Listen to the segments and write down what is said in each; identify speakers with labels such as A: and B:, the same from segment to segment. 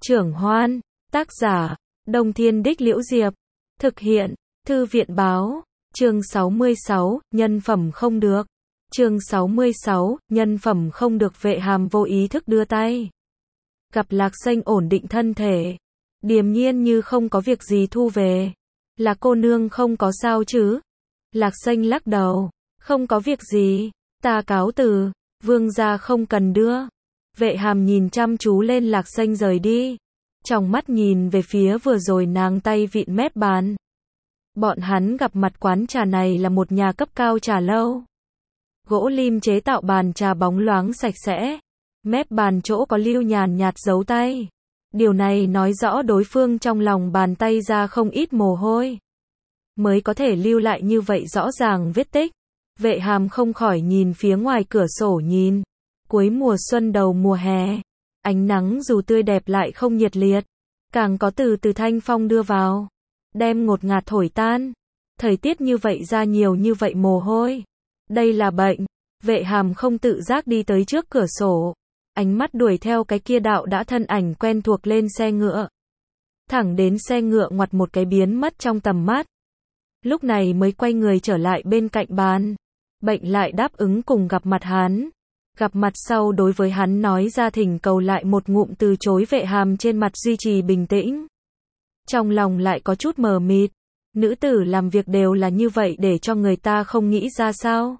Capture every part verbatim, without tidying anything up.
A: Trưởng Hoan, tác giả, Đông Thiên Đích Liễu Diệp, thực hiện, Thư viện Báo, chương sáu mươi sáu, nhân phẩm không được. Chương sáu mươi sáu, nhân phẩm không được. Vệ Hàm vô ý thức đưa tay. Gặp Lạc Xanh ổn định thân thể. Điềm nhiên như không có việc gì thu về. Là cô nương không có sao chứ? Lạc Xanh lắc đầu. Không có việc gì, ta cáo từ, vương gia không cần đưa. Vệ Hàm nhìn chăm chú lên Lạc Xanh rời đi. Trong mắt nhìn về phía vừa rồi nàng tay vịn mép bàn. Bọn hắn gặp mặt quán trà này là một nhà cấp cao trà lâu. Gỗ lim chế tạo bàn trà bóng loáng sạch sẽ. Mép bàn chỗ có lưu nhàn nhạt dấu tay. Điều này nói rõ đối phương trong lòng bàn tay ra không ít mồ hôi. Mới có thể lưu lại như vậy rõ ràng vết tích. Vệ Hàm không khỏi nhìn phía ngoài cửa sổ nhìn. Cuối mùa xuân đầu mùa hè. Ánh nắng dù tươi đẹp lại không nhiệt liệt. Càng có từ từ thanh phong đưa vào. Đem ngột ngạt thổi tan. Thời tiết như vậy ra nhiều như vậy mồ hôi. Đây là bệnh. Vệ Hàm không tự giác đi tới trước cửa sổ. Ánh mắt đuổi theo cái kia đạo đã thân ảnh quen thuộc lên xe ngựa. Thẳng đến xe ngựa ngoặt một cái biến mất trong tầm mắt. Lúc này mới quay người trở lại bên cạnh bàn. Bệnh lại đáp ứng cùng gặp mặt hắn. Gặp mặt sau đối với hắn nói ra thỉnh cầu lại một ngụm từ chối. Vệ Hàm trên mặt duy trì bình tĩnh. Trong lòng lại có chút mờ mịt. Nữ tử làm việc đều là như vậy để cho người ta không nghĩ ra sao.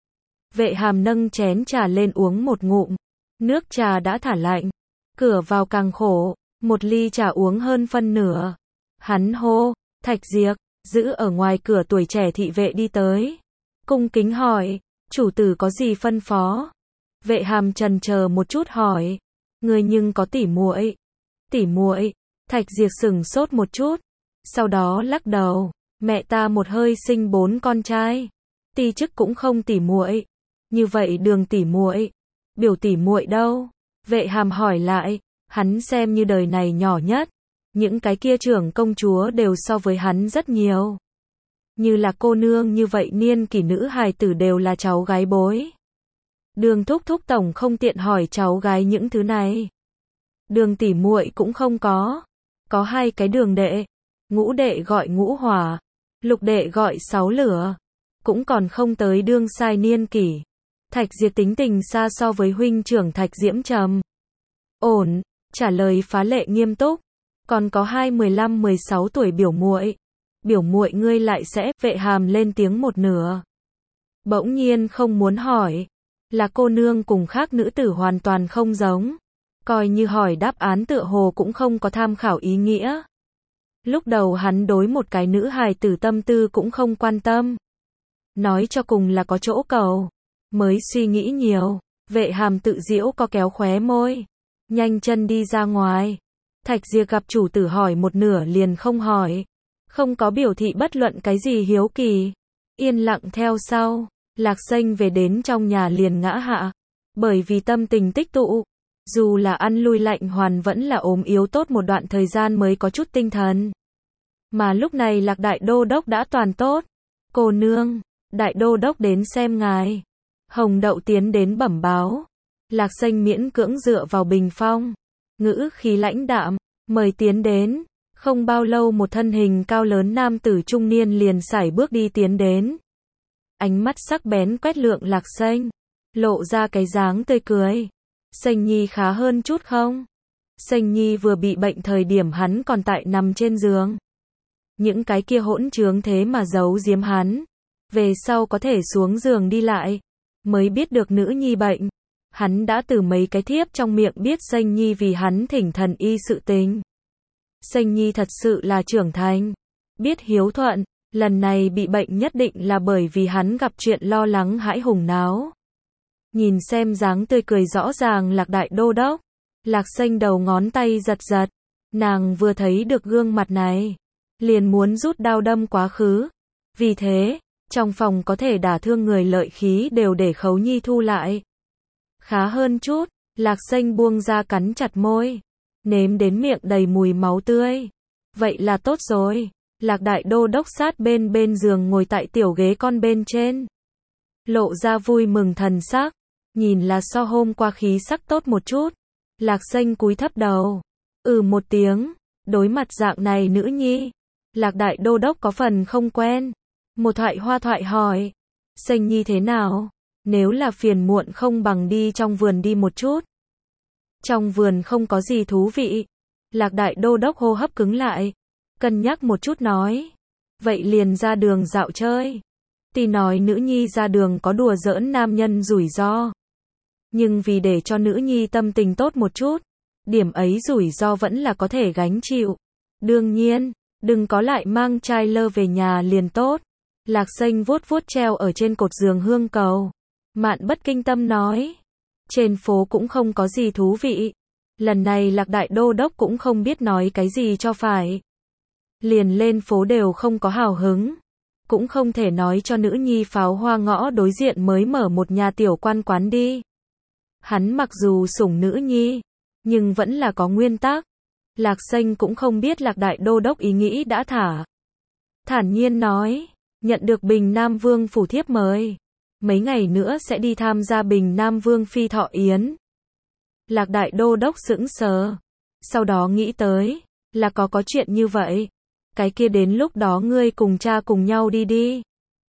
A: Vệ Hàm nâng chén trà lên uống một ngụm. Nước trà đã thả lạnh. Cửa vào càng khổ. Một ly trà uống hơn phân nửa. Hắn hô, Thạch Diệp, giữ ở ngoài cửa tuổi trẻ thị vệ đi tới. Cung kính hỏi, chủ tử có gì phân phó? Vệ Hàm trần chờ một chút hỏi, người nhưng có tỉ muội? Tỉ muội? Thạch Diệp sững sốt một chút, sau đó lắc đầu, mẹ ta một hơi sinh bốn con trai, ti chức cũng không tỉ muội. Như vậy Đường tỉ muội, Biểu tỉ muội đâu? Vệ Hàm hỏi lại, hắn xem như đời này nhỏ nhất, những cái kia trưởng công chúa đều so với hắn rất nhiều. Như là cô nương như vậy niên kỷ nữ hài tử đều là cháu gái bối. Đường thúc thúc tổng không tiện hỏi cháu gái những thứ này. Đường tỉ muội cũng không có. Có hai cái đường đệ. Ngũ đệ gọi Ngũ Hỏa. Lục đệ gọi Sáu Lửa. Cũng còn không tới đương sai niên kỷ. Thạch Diệp tính tình xa so với huynh trưởng Thạch Diễm trầm. Ổn, trả lời phá lệ nghiêm túc. Còn có hai mười lăm mười sáu tuổi biểu muội. Biểu muội ngươi lại sẽ, Vệ Hàm lên tiếng một nửa. Bỗng nhiên không muốn hỏi. Là cô nương cùng khác nữ tử hoàn toàn không giống. Coi như hỏi đáp án tựa hồ cũng không có tham khảo ý nghĩa. Lúc đầu hắn đối một cái nữ hài tử tâm tư cũng không quan tâm. Nói cho cùng là có chỗ cầu. Mới suy nghĩ nhiều. Vệ Hàm tự giễu có kéo khóe môi. Nhanh chân đi ra ngoài. Thạch Diệp gặp chủ tử hỏi một nửa liền không hỏi. Không có biểu thị bất luận cái gì hiếu kỳ. Yên lặng theo sau. Lạc Xanh về đến trong nhà liền ngã hạ. Bởi vì tâm tình tích tụ. Dù là ăn lui lạnh hoàn vẫn là ốm yếu tốt một đoạn thời gian mới có chút tinh thần. Mà lúc này Lạc Đại Đô Đốc đã toàn tốt. Cô nương, Đại Đô Đốc đến xem ngài. Hồng Đậu tiến đến bẩm báo. Lạc Xanh miễn cưỡng dựa vào bình phong. Ngữ khí lãnh đạm, mời tiến đến. Không bao lâu một thân hình cao lớn nam tử trung niên liền sải bước đi tiến đến. Ánh mắt sắc bén quét lượng Lạc Xanh. Lộ ra cái dáng tươi cười. Xanh Nhi khá hơn chút không? Xanh Nhi vừa bị bệnh thời điểm hắn còn tại nằm trên giường. Những cái kia hỗn trướng thế mà giấu giếm hắn. Về sau có thể xuống giường đi lại. Mới biết được nữ nhi bệnh. Hắn đã từ mấy cái thiếp trong miệng biết Xanh Nhi vì hắn thỉnh thần y sự tình. Xanh Nhi thật sự là trưởng thành. Biết hiếu thuận. Lần này bị bệnh nhất định là bởi vì hắn gặp chuyện lo lắng hãi hùng náo. Nhìn xem dáng tươi cười rõ ràng Lạc Đại Đô Đốc. Lạc Xanh đầu ngón tay giật giật. Nàng vừa thấy được gương mặt này. Liền muốn rút đao đâm quá khứ. Vì thế, trong phòng có thể đả thương người lợi khí đều để Khấu Nhi thu lại. Khá hơn chút, Lạc Xanh buông ra cắn chặt môi. Nếm đến miệng đầy mùi máu tươi. Vậy là tốt rồi. Lạc Đại Đô Đốc sát bên bên giường ngồi tại tiểu ghế con bên trên. Lộ ra vui mừng thần sắc. Nhìn là so hôm qua khí sắc tốt một chút. Lạc Xanh cúi thấp đầu. Ừ một tiếng, đối mặt dạng này nữ nhi, Lạc Đại Đô Đốc có phần không quen. Một thoại hoa thoại hỏi, Xanh Nhi thế nào? Nếu là phiền muộn không bằng đi trong vườn đi một chút. Trong vườn không có gì thú vị. Lạc Đại Đô Đốc hô hấp cứng lại, cân nhắc một chút nói, vậy liền ra đường dạo chơi. Tuy nói nữ nhi ra đường có đùa giỡn nam nhân rủi ro, nhưng vì để cho nữ nhi tâm tình tốt một chút, điểm ấy rủi ro vẫn là có thể gánh chịu. Đương nhiên, đừng có lại mang trai lơ về nhà liền tốt. Lạc Xanh vuốt vuốt treo ở trên cột giường hương cầu. Mạn Bất Kinh Tâm nói, trên phố cũng không có gì thú vị. Lần này Lạc Đại Đô Đốc cũng không biết nói cái gì cho phải. Liền lên phố đều không có hào hứng. Cũng không thể nói cho nữ nhi pháo hoa ngõ đối diện mới mở một nhà tiểu quan quán đi. Hắn mặc dù sủng nữ nhi, nhưng vẫn là có nguyên tắc. Lạc Xanh cũng không biết Lạc Đại Đô Đốc ý nghĩ đã thả. Thản nhiên nói, nhận được Bình Nam Vương phủ thiếp mời. Mấy ngày nữa sẽ đi tham gia Bình Nam Vương phi thọ yến. Lạc Đại Đô Đốc sững sờ. Sau đó nghĩ tới, là có có chuyện như vậy. Cái kia đến lúc đó ngươi cùng cha cùng nhau đi đi.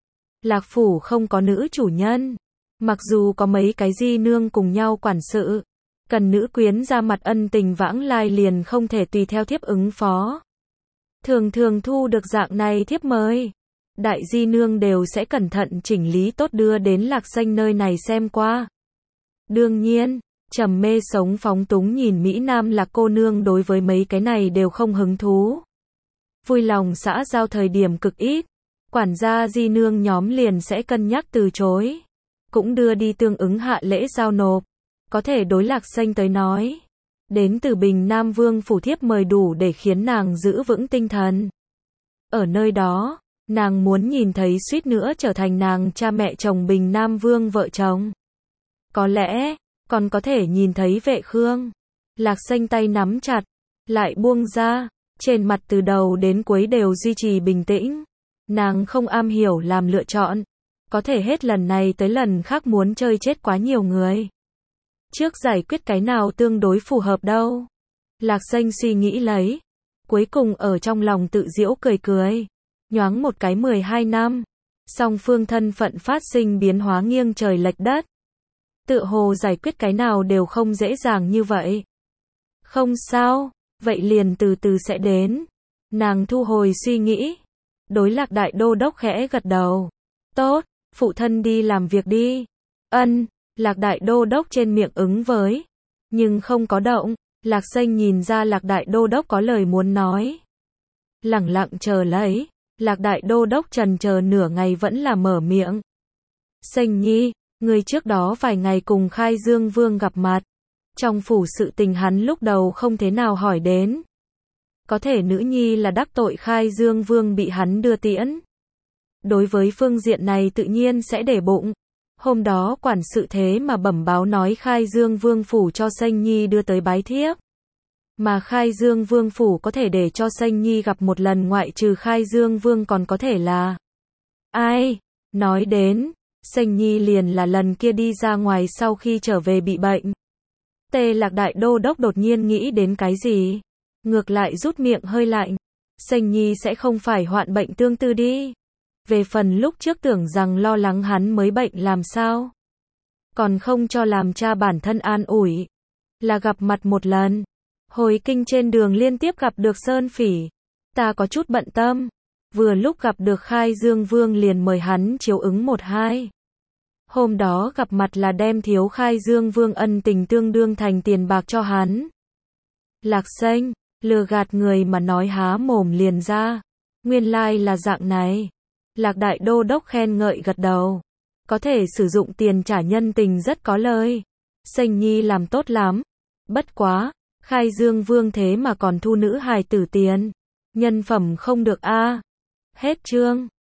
A: Lạc phủ không có nữ chủ nhân. Mặc dù có mấy cái di nương cùng nhau quản sự, cần nữ quyến ra mặt ân tình vãng lai liền không thể tùy theo thiếp ứng phó. Thường thường thu được dạng này thiếp mời, đại di nương đều sẽ cẩn thận chỉnh lý tốt đưa đến Lạc Xanh nơi này xem qua. Đương nhiên, trầm mê sống phóng túng nhìn Mỹ Nam Lạc cô nương đối với mấy cái này đều không hứng thú. Vui lòng xã giao thời điểm cực ít, quản gia di nương nhóm liền sẽ cân nhắc từ chối, cũng đưa đi tương ứng hạ lễ giao nộp. Có thể đối Lạc Xanh tới nói, đến từ Bình Nam Vương phủ thiếp mời đủ để khiến nàng giữ vững tinh thần. Ở nơi đó, nàng muốn nhìn thấy suýt nữa trở thành nàng cha mẹ chồng Bình Nam Vương vợ chồng. Có lẽ, còn có thể nhìn thấy Vệ Khương. Lạc Xanh tay nắm chặt, lại buông ra, trên mặt từ đầu đến cuối đều duy trì bình tĩnh. Nàng không am hiểu làm lựa chọn, có thể hết lần này tới lần khác muốn chơi chết quá nhiều người. Trước giải quyết cái nào tương đối phù hợp đâu. Lạc Xanh suy nghĩ lấy, cuối cùng ở trong lòng tự giễu cười cười. Nhoáng một cái mười hai năm, song phương thân phận phát sinh biến hóa nghiêng trời lệch đất. Tựa hồ giải quyết cái nào đều không dễ dàng như vậy. Không sao, vậy liền từ từ sẽ đến. Nàng thu hồi suy nghĩ, đối Lạc Đại Đô Đốc khẽ gật đầu. Tốt, phụ thân đi làm việc đi. Ân. Lạc Đại Đô Đốc trên miệng ứng với, nhưng không có động. Lạc Xanh nhìn ra Lạc Đại Đô Đốc có lời muốn nói. Lẳng lặng chờ lấy, Lạc Đại Đô Đốc trần chờ nửa ngày vẫn là mở miệng. Xanh Nhi, người trước đó vài ngày cùng Khai Dương Vương gặp mặt. Trong phủ sự tình hắn lúc đầu không thế nào hỏi đến. Có thể nữ nhi là đắc tội Khai Dương Vương bị hắn đưa tiễn. Đối với phương diện này tự nhiên sẽ để bụng. Hôm đó quản sự thế mà bẩm báo nói Khai Dương Vương phủ cho Xanh Nhi đưa tới bái thiếp. Mà Khai Dương Vương phủ có thể để cho Xanh Nhi gặp một lần ngoại trừ Khai Dương Vương còn có thể là ai? Nói đến, Xanh Nhi liền là lần kia đi ra ngoài sau khi trở về bị bệnh. Tề Lạc Đại Đô Đốc đột nhiên nghĩ đến cái gì? Ngược lại rút miệng hơi lạnh. Xanh Nhi sẽ không phải hoạn bệnh tương tự đi. Về phần lúc trước tưởng rằng lo lắng hắn mới bệnh làm sao? Còn không cho làm cha bản thân an ủi. Là gặp mặt một lần. Hồi kinh trên đường liên tiếp gặp được Sơn Phỉ. Ta có chút bận tâm. Vừa lúc gặp được Khai Dương Vương liền mời hắn chiếu ứng một hai. Hôm đó gặp mặt là đem thiếu Khai Dương Vương ân tình tương đương thành tiền bạc cho hắn. Lạc Xanh, lừa gạt người mà nói há mồm liền ra. Nguyên lai là dạng này. Lạc Đại Đô Đốc khen ngợi gật đầu. Có thể sử dụng tiền trả nhân tình rất có lời. Xanh Nhi làm tốt lắm. Bất quá, Khai Dương Vương thế mà còn thu nữ hài tử tiền. Nhân phẩm không được a. Hết chương.